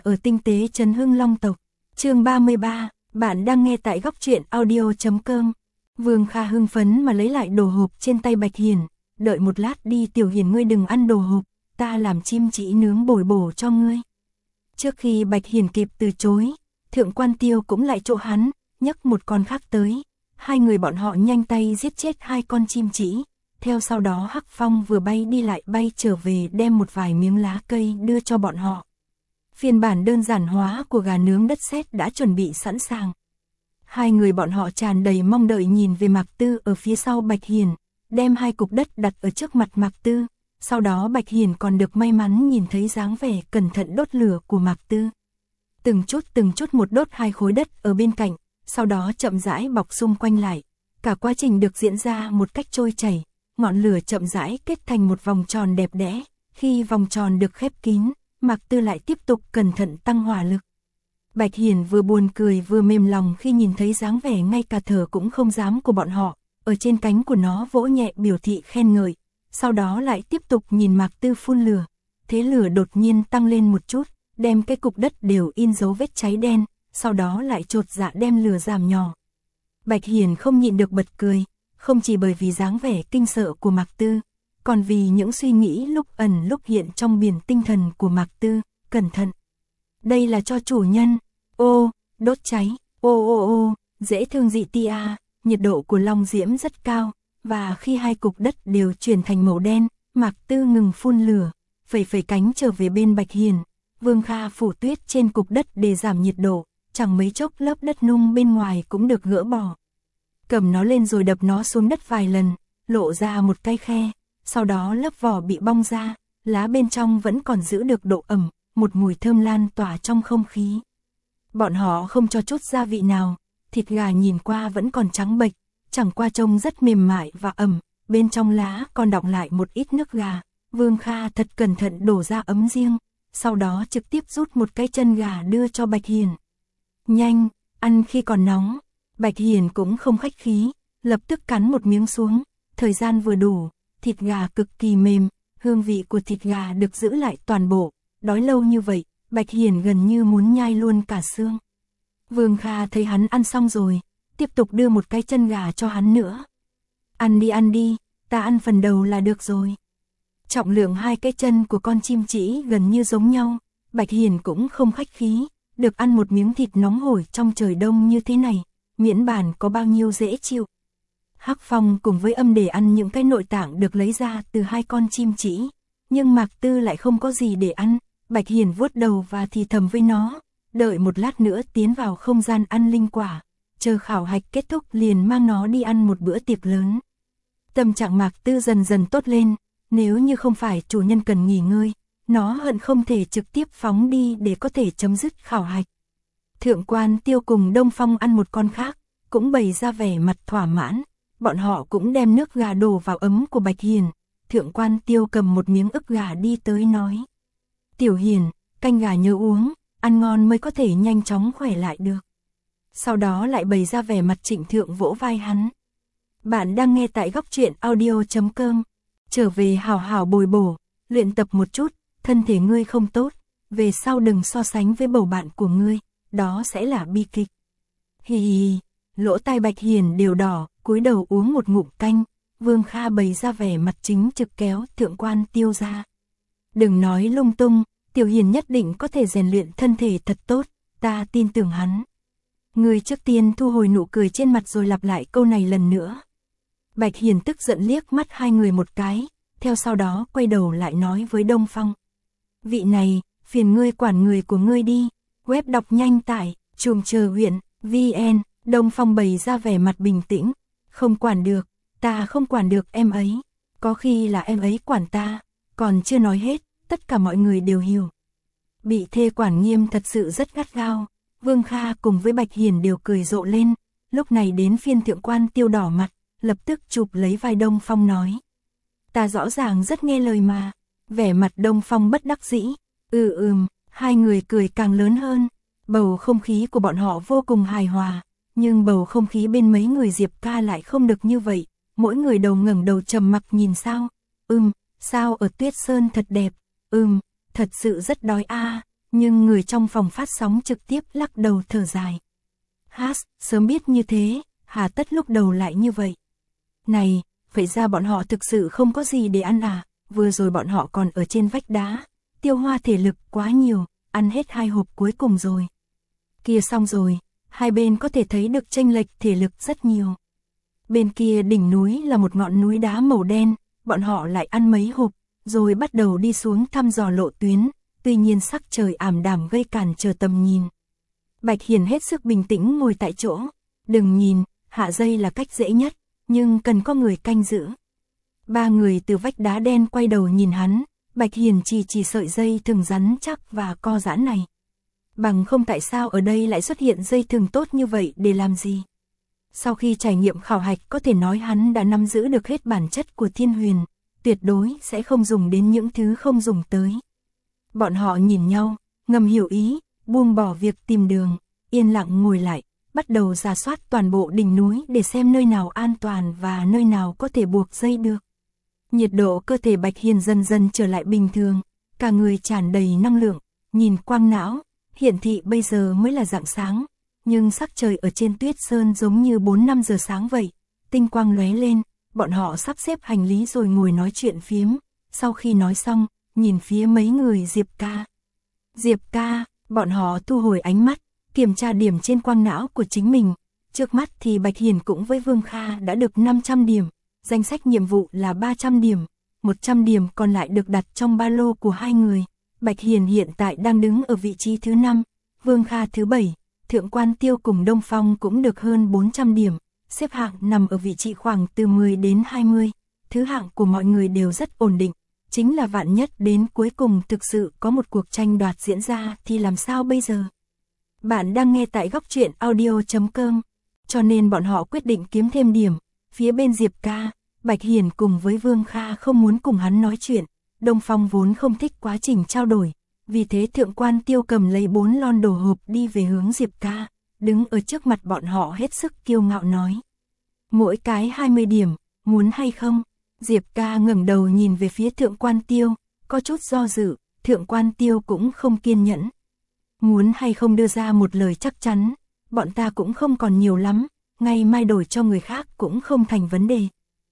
ở tinh tế Trấn Hưng Long tộc. Chương 33, bạn đang nghe tại góc truyện audio.com. Vương Kha hưng phấn mà lấy lại đồ hộp trên tay Bạch Hiền, đợi một lát đi Tiểu Hiền ngươi đừng ăn đồ hộp, ta làm chim chỉ nướng bồi bổ cho ngươi. Trước khi Bạch Hiền kịp từ chối, Thượng Quan Tiêu cũng lại chỗ hắn, nhấc một con khác tới. Hai người bọn họ nhanh tay giết chết hai con chim chỉ. Theo sau đó Hắc Phong vừa bay đi lại bay trở về đem một vài miếng lá cây đưa cho bọn họ. Phiên bản đơn giản hóa của gà nướng đất sét đã chuẩn bị sẵn sàng. Hai người bọn họ tràn đầy mong đợi nhìn về Mạc Tư ở phía sau Bạch Hiền, đem hai cục đất đặt ở trước mặt Mạc Tư. Sau đó Bạch Hiền còn được may mắn nhìn thấy dáng vẻ cẩn thận đốt lửa của Mạc Tư. Từng chút một đốt hai khối đất ở bên cạnh, sau đó chậm rãi bọc xung quanh lại. Cả quá trình được diễn ra một cách trôi chảy, ngọn lửa chậm rãi kết thành một vòng tròn đẹp đẽ. Khi vòng tròn được khép kín, Mạc Tư lại tiếp tục cẩn thận tăng hỏa lực. Bạch Hiền vừa buồn cười vừa mềm lòng khi nhìn thấy dáng vẻ ngay cả thở cũng không dám của bọn họ, ở trên cánh của nó vỗ nhẹ biểu thị khen ngợi, sau đó lại tiếp tục nhìn Mạc Tư phun lửa. Thế lửa đột nhiên tăng lên một chút, đem cái cục đất đều in dấu vết cháy đen, sau đó lại chột dạ đem lửa giảm nhỏ. Bạch Hiền không nhịn được bật cười, không chỉ bởi vì dáng vẻ kinh sợ của Mạc Tư, còn vì những suy nghĩ lúc ẩn lúc hiện trong biển tinh thần của Mạc Tư. Cẩn thận, đây là cho chủ nhân. Ô, đốt cháy, ô, dễ thương dị tia, nhiệt độ của long diễm rất cao, và khi hai cục đất đều chuyển thành màu đen, Mạc Tư ngừng phun lửa, phẩy cánh trở về bên Bạch Hiền. Vương Kha phủ tuyết trên cục đất để giảm nhiệt độ, chẳng mấy chốc lớp đất nung bên ngoài cũng được gỡ bỏ. Cầm nó lên rồi đập nó xuống đất vài lần, lộ ra một cái khe, sau đó lớp vỏ bị bong ra, lá bên trong vẫn còn giữ được độ ẩm, một mùi thơm lan tỏa trong không khí. Bọn họ không cho chút gia vị nào, thịt gà nhìn qua vẫn còn trắng bệch, chẳng qua trông rất mềm mại và ẩm, bên trong lá còn đọng lại một ít nước gà. Vương Kha thật cẩn thận đổ ra ấm riêng, sau đó trực tiếp rút một cái chân gà đưa cho Bạch Hiền. Nhanh, ăn khi còn nóng. Bạch Hiền cũng không khách khí, lập tức cắn một miếng xuống, thời gian vừa đủ, thịt gà cực kỳ mềm, hương vị của thịt gà được giữ lại toàn bộ, đói lâu như vậy, Bạch Hiền gần như muốn nhai luôn cả xương. Vương Kha thấy hắn ăn xong rồi, tiếp tục đưa một cái chân gà cho hắn nữa. Ăn đi, ta ăn phần đầu là được rồi. Trọng lượng hai cái chân của con chim chỉ gần như giống nhau, Bạch Hiền cũng không khách khí, được ăn một miếng thịt nóng hổi trong trời đông như thế này, miễn bàn có bao nhiêu dễ chịu. Hắc Phong cùng với Âm để ăn những cái nội tạng được lấy ra từ hai con chim chỉ, nhưng Mạc Tư lại không có gì để ăn. Bạch Hiền vuốt đầu và thì thầm với nó, đợi một lát nữa tiến vào không gian ăn linh quả, chờ khảo hạch kết thúc liền mang nó đi ăn một bữa tiệc lớn. Tâm trạng Mạc Tư dần dần tốt lên, nếu như không phải chủ nhân cần nghỉ ngơi, nó hận không thể trực tiếp phóng đi để có thể chấm dứt khảo hạch. Thượng Quan Tiêu cùng Đông Phong ăn một con khác, cũng bày ra vẻ mặt thỏa mãn, bọn họ cũng đem nước gà đổ vào ấm của Bạch Hiền. Thượng Quan Tiêu cầm một miếng ức gà đi tới nói, Tiểu Hiền, canh gà nhớ uống, ăn ngon mới có thể nhanh chóng khỏe lại được. Sau đó lại bày ra vẻ mặt trịnh thượng vỗ vai hắn. Bạn đang nghe tại góc truyện audio.com. Trở về hào hào bồi bổ, luyện tập một chút, thân thể ngươi không tốt, về sau đừng so sánh với bầu bạn của ngươi, đó sẽ là bi kịch. Hì hì, lỗ tai Bạch Hiền đều đỏ, cúi đầu uống một ngụm canh. Vương Kha bày ra vẻ mặt chính trực kéo Thượng Quan Tiêu ra. Đừng nói lung tung, Tiểu Hiền nhất định có thể rèn luyện thân thể thật tốt, ta tin tưởng hắn. Người trước tiên thu hồi nụ cười trên mặt rồi lặp lại câu này lần nữa. Bạch Hiền tức giận liếc mắt hai người một cái, theo sau đó quay đầu lại nói với Đông Phong. Vị này, phiền ngươi quản người của ngươi đi, web đọc nhanh tải, chuồng chờ huyện, VN. Đông Phong bày ra vẻ mặt bình tĩnh, không quản được, ta không quản được em ấy, có khi là em ấy quản ta, còn chưa nói hết, tất cả mọi người đều hiểu. Bị thê quản nghiêm thật sự rất gắt gao, Vương Kha cùng với Bạch Hiền đều cười rộ lên, lúc này đến phiên Thượng Quan Tiêu đỏ mặt, lập tức chụp lấy vai Đông Phong nói. Ta rõ ràng rất nghe lời mà, vẻ mặt Đông Phong bất đắc dĩ, hai người cười càng lớn hơn, bầu không khí của bọn họ vô cùng hài hòa, nhưng bầu không khí bên mấy người Diệp Ca lại không được như vậy, mỗi người đầu ngẩng đầu trầm mặc nhìn sao, sao ở Tuyết Sơn thật đẹp, thật sự rất đói nhưng người trong phòng phát sóng trực tiếp lắc đầu thở dài. Sớm biết như thế, hà tất lúc đầu lại như vậy. Này, vậy ra bọn họ thực sự không có gì để ăn à, vừa rồi bọn họ còn ở trên vách đá, tiêu hoa thể lực quá nhiều, ăn hết 2 hộp cuối cùng rồi. Kia xong rồi, hai bên có thể thấy được chênh lệch thể lực rất nhiều. Bên kia đỉnh núi là một ngọn núi đá màu đen, bọn họ lại ăn mấy hộp, rồi bắt đầu đi xuống thăm dò lộ tuyến, tuy nhiên sắc trời ảm đạm gây cản trở tầm nhìn. Bạch Hiền hết sức bình tĩnh ngồi tại chỗ, đừng nhìn, hạ dây là cách dễ nhất, nhưng cần có người canh giữ. 3 người từ vách đá đen quay đầu nhìn hắn, Bạch Hiền chỉ sợi dây thừng rắn chắc và co giãn này. Bằng không tại sao ở đây lại xuất hiện dây thừng tốt như vậy để làm gì? Sau khi trải nghiệm khảo hạch có thể nói hắn đã nắm giữ được hết bản chất của Thiên Huyền, tuyệt đối sẽ không dùng đến những thứ không dùng tới. Bọn họ nhìn nhau, ngầm hiểu ý, buông bỏ việc tìm đường, yên lặng ngồi lại, bắt đầu rà soát toàn bộ đỉnh núi để xem nơi nào an toàn và nơi nào có thể buộc dây được. Nhiệt độ cơ thể Bạch Hiền dần dần trở lại bình thường, cả người tràn đầy năng lượng, nhìn quang não, hiển thị bây giờ mới là rạng sáng, nhưng sắc trời ở trên Tuyết Sơn giống như 4-5 giờ sáng vậy, tinh quang lóe lên, bọn họ sắp xếp hành lý rồi ngồi nói chuyện phiếm, sau khi nói xong, nhìn phía mấy người Diệp ca, bọn họ thu hồi ánh mắt, kiểm tra điểm trên quang não của chính mình, trước mắt thì Bạch Hiền cũng với Vương Kha đã được 500 điểm, danh sách nhiệm vụ là 300 điểm, 100 điểm còn lại được đặt trong ba lô của hai người. Bạch Hiền hiện tại đang đứng ở vị trí thứ 5, Vương Kha thứ 7, Thượng Quan Tiêu cùng Đông Phong cũng được hơn 400 điểm, xếp hạng nằm ở vị trí khoảng từ 10 đến 20, thứ hạng của mọi người đều rất ổn định, chính là vạn nhất đến cuối cùng thực sự có một cuộc tranh đoạt diễn ra thì làm sao bây giờ? Bạn đang nghe tại góc truyện audio.com, cho nên bọn họ quyết định kiếm thêm điểm, phía bên Diệp ca, Bạch Hiền cùng với Vương Kha không muốn cùng hắn nói chuyện. Đông Phong vốn không thích quá trình trao đổi, vì thế Thượng Quan Tiêu cầm lấy 4 lon đồ hộp đi về hướng Diệp ca, đứng ở trước mặt bọn họ hết sức kiêu ngạo nói. Mỗi cái 20 điểm, muốn hay không? Diệp ca ngẩng đầu nhìn về phía Thượng Quan Tiêu, có chút do dự, Thượng Quan Tiêu cũng không kiên nhẫn. Muốn hay không đưa ra một lời chắc chắn, bọn ta cũng không còn nhiều lắm, ngày mai đổi cho người khác cũng không thành vấn đề.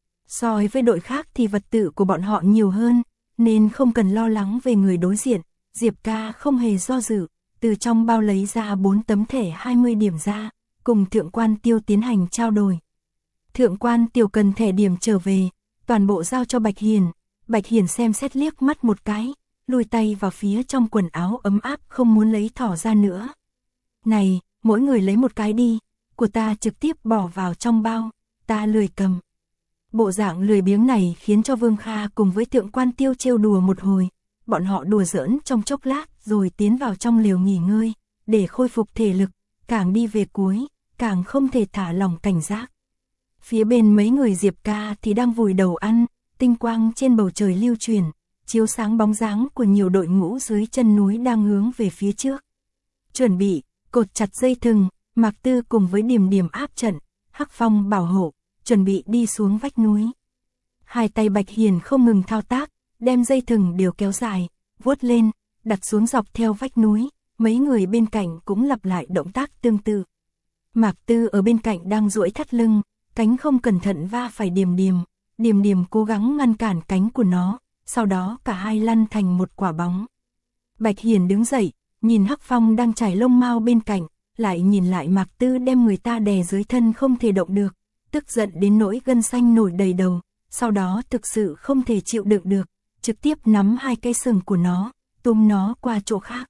So với đội khác thì vật tư của bọn họ nhiều hơn, nên không cần lo lắng về người đối diện. Diệp ca không hề do dự, từ trong bao lấy ra 4 tấm thẻ 20 điểm ra, cùng Thượng Quan Tiêu tiến hành trao đổi. Thượng Quan Tiêu cần thẻ điểm trở về, toàn bộ giao cho Bạch Hiền. Bạch Hiền xem xét liếc mắt một cái, lùi tay vào phía trong quần áo ấm áp không muốn lấy thỏ ra nữa. Này, mỗi người lấy một cái đi, của ta trực tiếp bỏ vào trong bao, ta lười cầm. Bộ dạng lười biếng này khiến cho Vương Kha cùng với Thượng Quan Tiêu trêu đùa một hồi, bọn họ đùa giỡn trong chốc lát rồi tiến vào trong lều nghỉ ngơi, để khôi phục thể lực, càng đi về cuối, càng không thể thả lỏng cảnh giác. Phía bên mấy người Diệp ca thì đang vùi đầu ăn, tinh quang trên bầu trời lưu truyền, chiếu sáng bóng dáng của nhiều đội ngũ dưới chân núi đang hướng về phía trước. Chuẩn bị, cột chặt dây thừng, Mạc Tư cùng với Điềm Điềm áp trận, Hắc Phong bảo hộ, chuẩn bị đi xuống vách núi. Hai tay Bạch Hiền không ngừng thao tác, đem dây thừng đều kéo dài, vuốt lên, đặt xuống dọc theo vách núi, mấy người bên cạnh cũng lặp lại động tác tương tự. Mạc Tư ở bên cạnh đang duỗi thắt lưng, cánh không cẩn thận va phải Điềm Điềm, Điềm Điềm cố gắng ngăn cản cánh của nó, sau đó cả hai lăn thành một quả bóng. Bạch Hiền đứng dậy, nhìn Hắc Phong đang trải lông mao bên cạnh, lại nhìn lại Mạc Tư đem người ta đè dưới thân không thể động được, tức giận đến nỗi gân xanh nổi đầy đầu, sau đó thực sự không thể chịu đựng được, trực tiếp nắm hai cây sừng của nó, túm nó qua chỗ khác.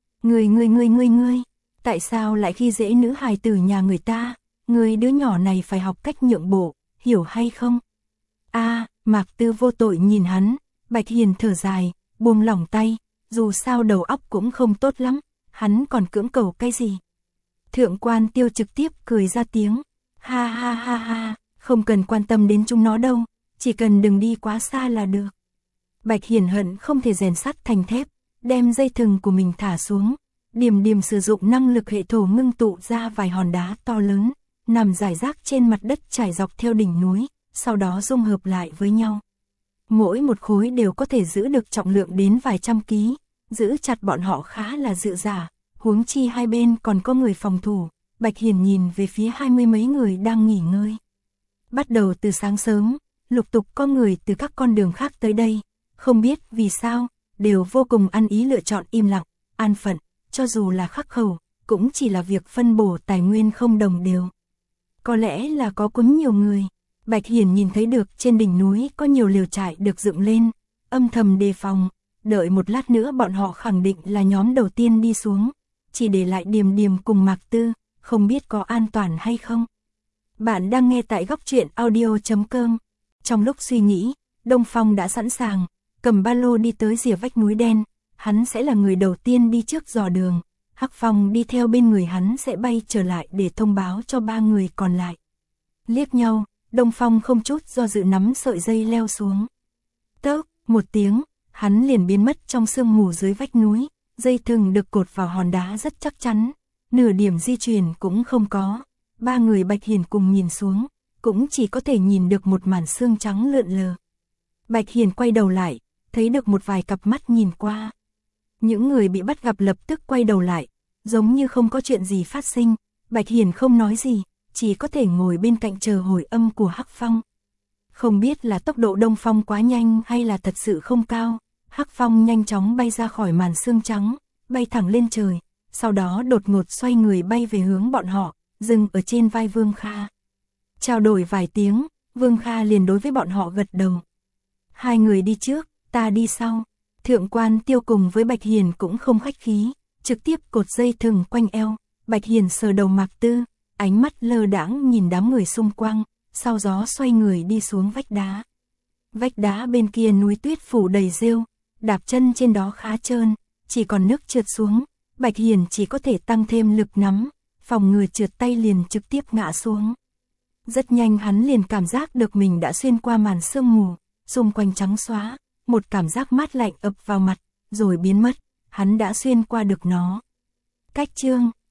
Ngươi, tại sao lại khi dễ nữ hài tử nhà người ta, ngươi đứa nhỏ này phải học cách nhượng bộ, hiểu hay không? Mạc Tư vô tội nhìn hắn, Bạch Hiền thở dài, buông lỏng tay, dù sao đầu óc cũng không tốt lắm, hắn còn cưỡng cầu cái gì? Thượng Quan Tiêu trực tiếp cười ra tiếng, ha, không cần quan tâm đến chúng nó đâu, chỉ cần đừng đi quá xa là được. Bạch Hiền hận không thể rèn sắt thành thép, đem dây thừng của mình thả xuống, Điềm Điềm sử dụng năng lực hệ thổ ngưng tụ ra vài hòn đá to lớn, nằm rải rác trên mặt đất trải dọc theo đỉnh núi, sau đó dung hợp lại với nhau. Mỗi một khối đều có thể giữ được trọng lượng đến vài trăm ký, giữ chặt bọn họ khá là dựa dả, huống chi hai bên còn có người phòng thủ. Bạch Hiền nhìn về phía 20 mấy người đang nghỉ ngơi. Bắt đầu từ sáng sớm, lục tục có người từ các con đường khác tới đây, không biết vì sao, đều vô cùng ăn ý lựa chọn im lặng, an phận, cho dù là khắc khẩu, cũng chỉ là việc phân bổ tài nguyên không đồng đều. Có lẽ là có cuốn nhiều người, Bạch Hiền nhìn thấy được trên đỉnh núi có nhiều lều trại được dựng lên, âm thầm đề phòng, đợi một lát nữa bọn họ khẳng định là nhóm đầu tiên đi xuống, chỉ để lại Điềm Điềm cùng Mạc Tư, không biết có an toàn hay không. Bạn đang nghe tại góc truyện audio.com. Trong lúc suy nghĩ, Đông Phong đã sẵn sàng, cầm ba lô đi tới rìa vách núi đen, hắn sẽ là người đầu tiên đi trước dò đường, Hắc Phong đi theo bên người hắn sẽ bay trở lại để thông báo cho ba người còn lại. Liếc nhau, Đông Phong không chút do dự nắm sợi dây leo xuống. Tốc, một tiếng, hắn liền biến mất trong sương mù dưới vách núi, dây thừng được cột vào hòn đá rất chắc chắn, nửa điểm di chuyển cũng không có. Ba người Bạch Hiền cùng nhìn xuống, cũng chỉ có thể nhìn được một màn xương trắng lượn lờ. Bạch Hiền quay đầu lại, thấy được một vài cặp mắt nhìn qua. Những người bị bắt gặp lập tức quay đầu lại, giống như không có chuyện gì phát sinh. Bạch Hiền không nói gì, chỉ có thể ngồi bên cạnh chờ hồi âm của Hắc Phong. Không biết là tốc độ Đông Phong quá nhanh hay là thật sự không cao, Hắc Phong nhanh chóng bay ra khỏi màn xương trắng, bay thẳng lên trời, sau đó đột ngột xoay người bay về hướng bọn họ, dừng ở trên vai Vương Kha. Trao đổi vài tiếng, Vương Kha liền đối với bọn họ gật đầu. Hai người đi trước, ta đi sau. Thượng quan Tiêu cùng với Bạch Hiền cũng không khách khí, trực tiếp cột dây thừng quanh eo. Bạch Hiền sờ đầu Mạc Tư, ánh mắt lơ đãng nhìn đám người xung quanh, sau đó xoay người đi xuống vách đá. Vách đá bên kia núi tuyết phủ đầy rêu, đạp chân trên đó khá trơn, chỉ còn nước trượt xuống. Bạch Hiền chỉ có thể tăng thêm lực nắm, phòng ngừa trượt tay liền trực tiếp ngã xuống. Rất nhanh hắn liền cảm giác được mình đã xuyên qua màn sương mù, xung quanh trắng xóa, một cảm giác mát lạnh ập vào mặt, rồi biến mất, hắn đã xuyên qua được nó. Cách chương